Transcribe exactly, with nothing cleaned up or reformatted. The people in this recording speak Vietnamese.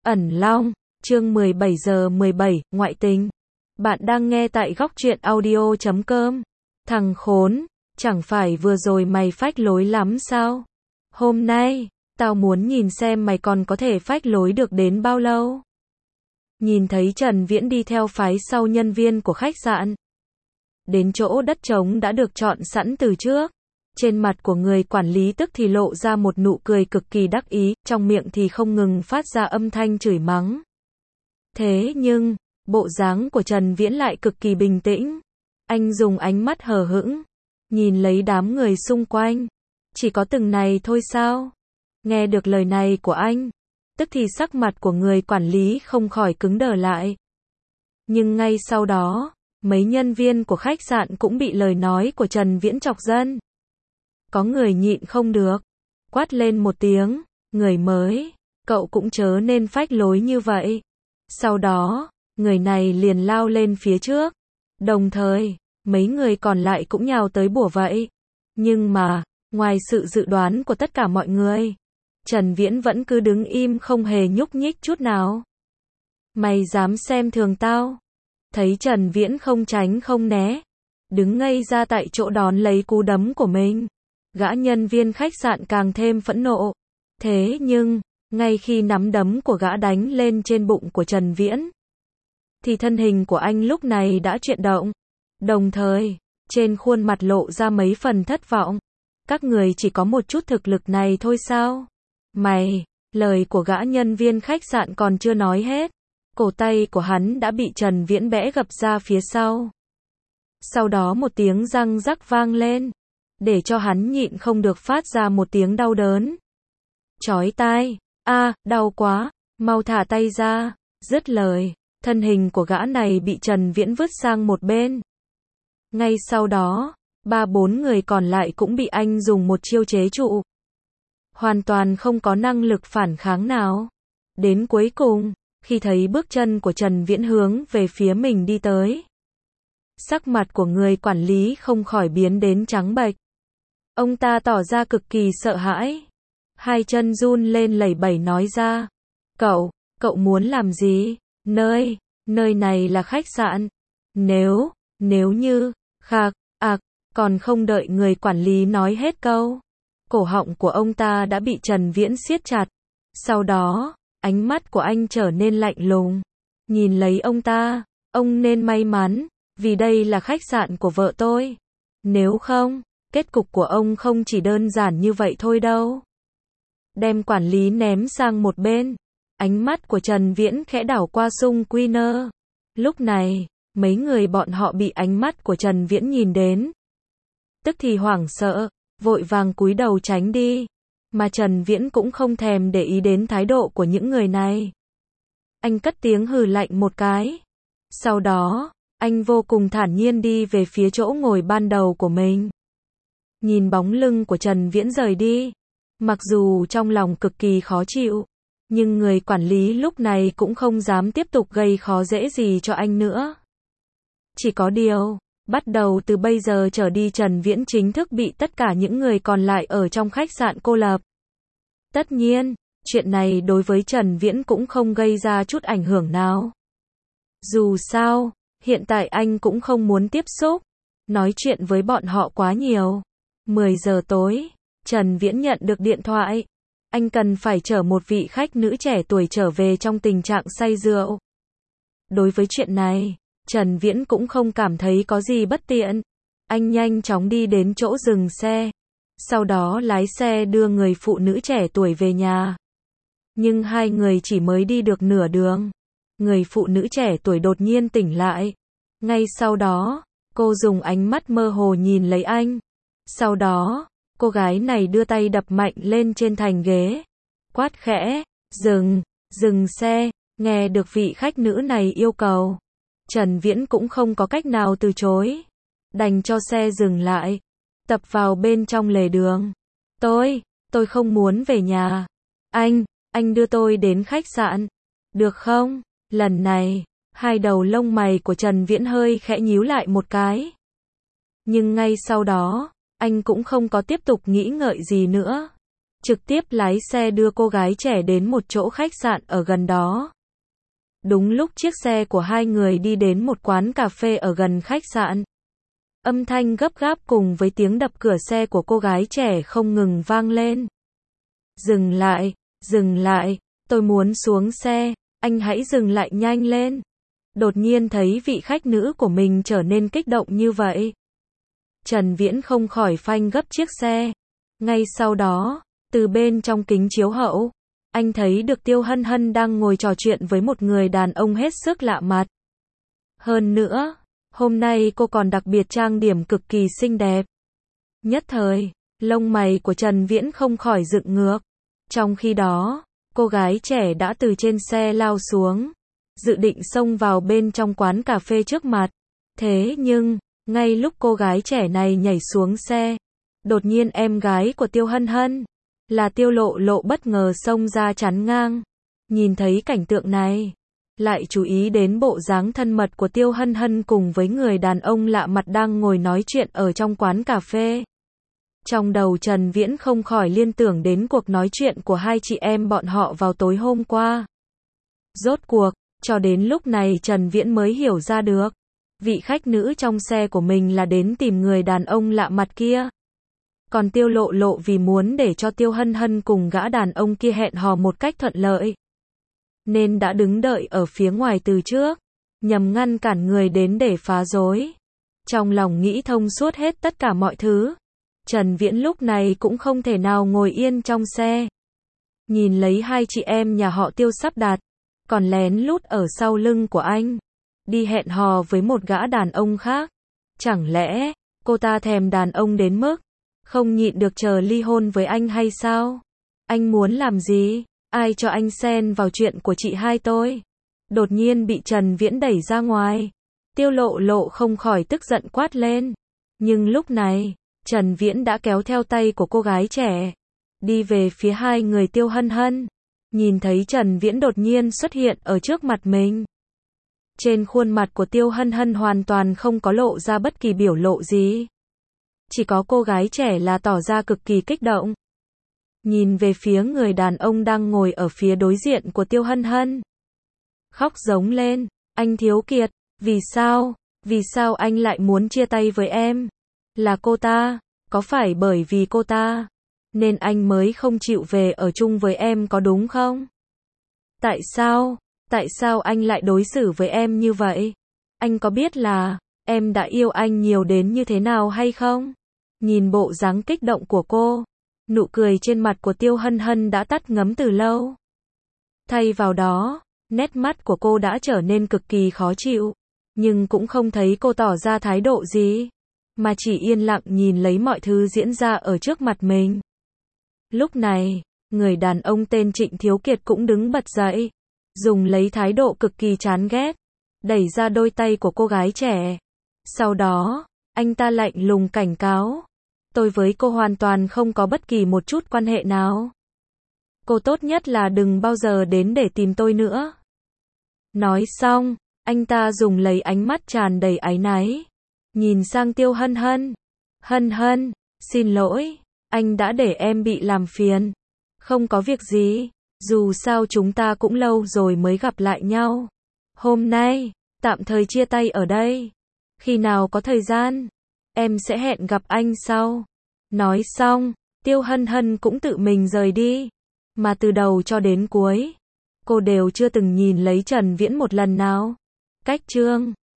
Ẩn Long, chương mười bảy giờ mười bảy, ngoại tình. Bạn đang nghe tại góc truyện audio chấm com. Thằng khốn, chẳng phải vừa rồi mày phách lối lắm sao? Hôm nay, tao muốn nhìn xem mày còn có thể phách lối được đến bao lâu. Nhìn thấy Trần Viễn đi theo phái sau nhân viên của khách sạn. Đến chỗ đất trống đã được chọn sẵn từ trước. Trên mặt của người quản lý tức thì lộ ra một nụ cười cực kỳ đắc ý, trong miệng thì không ngừng phát ra âm thanh chửi mắng. Thế nhưng, bộ dáng của Trần Viễn lại cực kỳ bình tĩnh. Anh dùng ánh mắt hờ hững, nhìn lấy đám người xung quanh. Chỉ có từng này thôi sao? Nghe được lời này của anh, tức thì sắc mặt của người quản lý không khỏi cứng đờ lại. Nhưng ngay sau đó, mấy nhân viên của khách sạn cũng bị lời nói của Trần Viễn chọc giận. Có người nhịn không được, quát lên một tiếng, người mới, cậu cũng chớ nên phách lối như vậy. Sau đó, người này liền lao lên phía trước, đồng thời, mấy người còn lại cũng nhào tới bủa vẫy. Nhưng mà, ngoài sự dự đoán của tất cả mọi người, Trần Viễn vẫn cứ đứng im không hề nhúc nhích chút nào. Mày dám xem thường tao? Thấy Trần Viễn không tránh không né, đứng ngây ra tại chỗ đón lấy cú đấm của mình. Gã nhân viên khách sạn càng thêm phẫn nộ. Thế nhưng, ngay khi nắm đấm của gã đánh lên trên bụng của Trần Viễn, thì thân hình của anh lúc này đã chuyển động. Đồng thời, trên khuôn mặt lộ ra mấy phần thất vọng. Các người chỉ có một chút thực lực này thôi sao? Mày, lời của gã nhân viên khách sạn còn chưa nói hết. Cổ tay của hắn đã bị Trần Viễn bẽ gập ra phía sau. Sau đó một tiếng răng rắc vang lên, để cho hắn nhịn không được phát ra một tiếng đau đớn. Chói tai, a, à, đau quá, mau thả tay ra. Dứt lời, thân hình của gã này bị Trần Viễn vứt sang một bên. Ngay sau đó, ba bốn người còn lại cũng bị anh dùng một chiêu chế trụ. Hoàn toàn không có năng lực phản kháng nào. Đến cuối cùng, khi thấy bước chân của Trần Viễn hướng về phía mình đi tới, sắc mặt của người quản lý không khỏi biến đến trắng bệch. Ông ta tỏ ra cực kỳ sợ hãi. Hai chân run lên lẩy bẩy nói ra. Cậu, cậu muốn làm gì? Nơi, nơi này là khách sạn. Nếu, nếu như, khạc, ạc, còn không đợi người quản lý nói hết câu. Cổ họng của ông ta đã bị Trần Viễn siết chặt. Sau đó, ánh mắt của anh trở nên lạnh lùng. Nhìn lấy ông ta, ông nên may mắn, vì đây là khách sạn của vợ tôi. Nếu không, kết cục của ông không chỉ đơn giản như vậy thôi đâu. Đem quản lý ném sang một bên. Ánh mắt của Trần Viễn khẽ đảo qua xung quy nơ. Lúc này, mấy người bọn họ bị ánh mắt của Trần Viễn nhìn đến. Tức thì hoảng sợ, vội vàng cúi đầu tránh đi. Mà Trần Viễn cũng không thèm để ý đến thái độ của những người này. Anh cất tiếng hừ lạnh một cái. Sau đó, anh vô cùng thản nhiên đi về phía chỗ ngồi ban đầu của mình. Nhìn bóng lưng của Trần Viễn rời đi, mặc dù trong lòng cực kỳ khó chịu, nhưng người quản lý lúc này cũng không dám tiếp tục gây khó dễ gì cho anh nữa. Chỉ có điều, bắt đầu từ bây giờ trở đi Trần Viễn chính thức bị tất cả những người còn lại ở trong khách sạn cô lập. Tất nhiên, chuyện này đối với Trần Viễn cũng không gây ra chút ảnh hưởng nào. Dù sao, hiện tại anh cũng không muốn tiếp xúc, nói chuyện với bọn họ quá nhiều. mười giờ tối, Trần Viễn nhận được điện thoại. Anh cần phải chở một vị khách nữ trẻ tuổi trở về trong tình trạng say rượu. Đối với chuyện này, Trần Viễn cũng không cảm thấy có gì bất tiện. Anh nhanh chóng đi đến chỗ dừng xe. Sau đó lái xe đưa người phụ nữ trẻ tuổi về nhà. Nhưng hai người chỉ mới đi được nửa đường. Người phụ nữ trẻ tuổi đột nhiên tỉnh lại. Ngay sau đó, cô dùng ánh mắt mơ hồ nhìn lấy anh. Sau đó, cô gái này đưa tay đập mạnh lên trên thành ghế. Quát khẽ, dừng, dừng xe, nghe được vị khách nữ này yêu cầu. Trần Viễn cũng không có cách nào từ chối. Đành cho xe dừng lại. Tập vào bên trong lề đường. Tôi, tôi không muốn về nhà. Anh, anh đưa tôi đến khách sạn. Được không? Lần này, hai đầu lông mày của Trần Viễn hơi khẽ nhíu lại một cái. Nhưng ngay sau đó, anh cũng không có tiếp tục nghĩ ngợi gì nữa. trực tiếp lái xe đưa cô gái trẻ đến một chỗ khách sạn ở gần đó. Đúng lúc chiếc xe của hai người đi đến một quán cà phê ở gần khách sạn. Âm thanh gấp gáp cùng với tiếng đập cửa xe của cô gái trẻ không ngừng vang lên. Dừng lại, dừng lại, tôi muốn xuống xe, anh hãy dừng lại nhanh lên. Đột nhiên thấy vị khách nữ của mình trở nên kích động như vậy. Trần Viễn không khỏi phanh gấp chiếc xe. Ngay sau đó, từ bên trong kính chiếu hậu, anh thấy được Tiêu Hân Hân đang ngồi trò chuyện với một người đàn ông hết sức lạ mặt. Hơn nữa, hôm nay cô còn đặc biệt trang điểm cực kỳ xinh đẹp. Nhất thời, lông mày của Trần Viễn không khỏi dựng ngược. Trong khi đó, cô gái trẻ đã từ trên xe lao xuống, dự định xông vào bên trong quán cà phê trước mặt. Thế nhưng, ngay lúc cô gái trẻ này nhảy xuống xe, đột nhiên em gái của Tiêu Hân Hân, là Tiêu Lộ Lộ bất ngờ xông ra chắn ngang. Nhìn thấy cảnh tượng này, lại chú ý đến bộ dáng thân mật của Tiêu Hân Hân cùng với người đàn ông lạ mặt đang ngồi nói chuyện ở trong quán cà phê. Trong đầu Trần Viễn không khỏi liên tưởng đến cuộc nói chuyện của hai chị em bọn họ vào tối hôm qua. Rốt cuộc, cho đến lúc này Trần Viễn mới hiểu ra được, vị khách nữ trong xe của mình là đến tìm người đàn ông lạ mặt kia. Còn Tiêu Lộ Lộ vì muốn để cho Tiêu Hân Hân cùng gã đàn ông kia hẹn hò một cách thuận lợi, nên đã đứng đợi ở phía ngoài từ trước, nhằm ngăn cản người đến để phá rối. Trong lòng nghĩ thông suốt hết tất cả mọi thứ, Trần Viễn lúc này cũng không thể nào ngồi yên trong xe. Nhìn lấy hai chị em nhà họ Tiêu sắp đặt, còn lén lút ở sau lưng của anh, đi hẹn hò với một gã đàn ông khác. Chẳng lẽ, cô ta thèm đàn ông đến mức không nhịn được chờ ly hôn với anh hay sao? Anh muốn làm gì? Ai cho anh xen vào chuyện của chị hai tôi? Đột nhiên bị Trần Viễn đẩy ra ngoài. Tiêu Lộ Lộ không khỏi tức giận quát lên. Nhưng lúc này, Trần Viễn đã kéo theo tay của cô gái trẻ, đi về phía hai người Tiêu Hân Hân. Nhìn thấy Trần Viễn đột nhiên xuất hiện ở trước mặt mình. Trên khuôn mặt của Tiêu Hân Hân hoàn toàn không có lộ ra bất kỳ biểu lộ gì. Chỉ có cô gái trẻ là tỏ ra cực kỳ kích động. Nhìn về phía người đàn ông đang ngồi ở phía đối diện của Tiêu Hân Hân. Khóc giống lên, anh thiếu kiệt, vì sao, vì sao anh lại muốn chia tay với em? Là cô ta, có phải bởi vì cô ta, nên anh mới không chịu về ở chung với em có đúng không? Tại sao, tại sao anh lại đối xử với em như vậy? Anh có biết là, em đã yêu anh nhiều đến như thế nào hay không? Nhìn bộ dáng kích động của cô, nụ cười trên mặt của Tiêu Hân Hân đã tắt ngấm từ lâu. Thay vào đó, nét mắt của cô đã trở nên cực kỳ khó chịu, nhưng cũng không thấy cô tỏ ra thái độ gì, mà chỉ yên lặng nhìn lấy mọi thứ diễn ra ở trước mặt mình. Lúc này, người đàn ông tên Trịnh Thiếu Kiệt cũng đứng bật dậy, dùng lấy thái độ cực kỳ chán ghét, đẩy ra đôi tay của cô gái trẻ. Sau đó, anh ta lạnh lùng cảnh cáo, tôi với cô hoàn toàn không có bất kỳ một chút quan hệ nào. Cô tốt nhất là đừng bao giờ đến để tìm tôi nữa. Nói xong, anh ta dùng lấy ánh mắt tràn đầy áy náy, nhìn sang Tiêu Hân Hân. Hân Hân, xin lỗi, anh đã để em bị làm phiền. Không có việc gì, dù sao chúng ta cũng lâu rồi mới gặp lại nhau. Hôm nay, tạm thời chia tay ở đây. Khi nào có thời gian, em sẽ hẹn gặp anh sau. Nói xong, Tiêu Hân Hân cũng tự mình rời đi. Mà từ đầu cho đến cuối, cô đều chưa từng nhìn lấy Trần Viễn một lần nào. Cách chương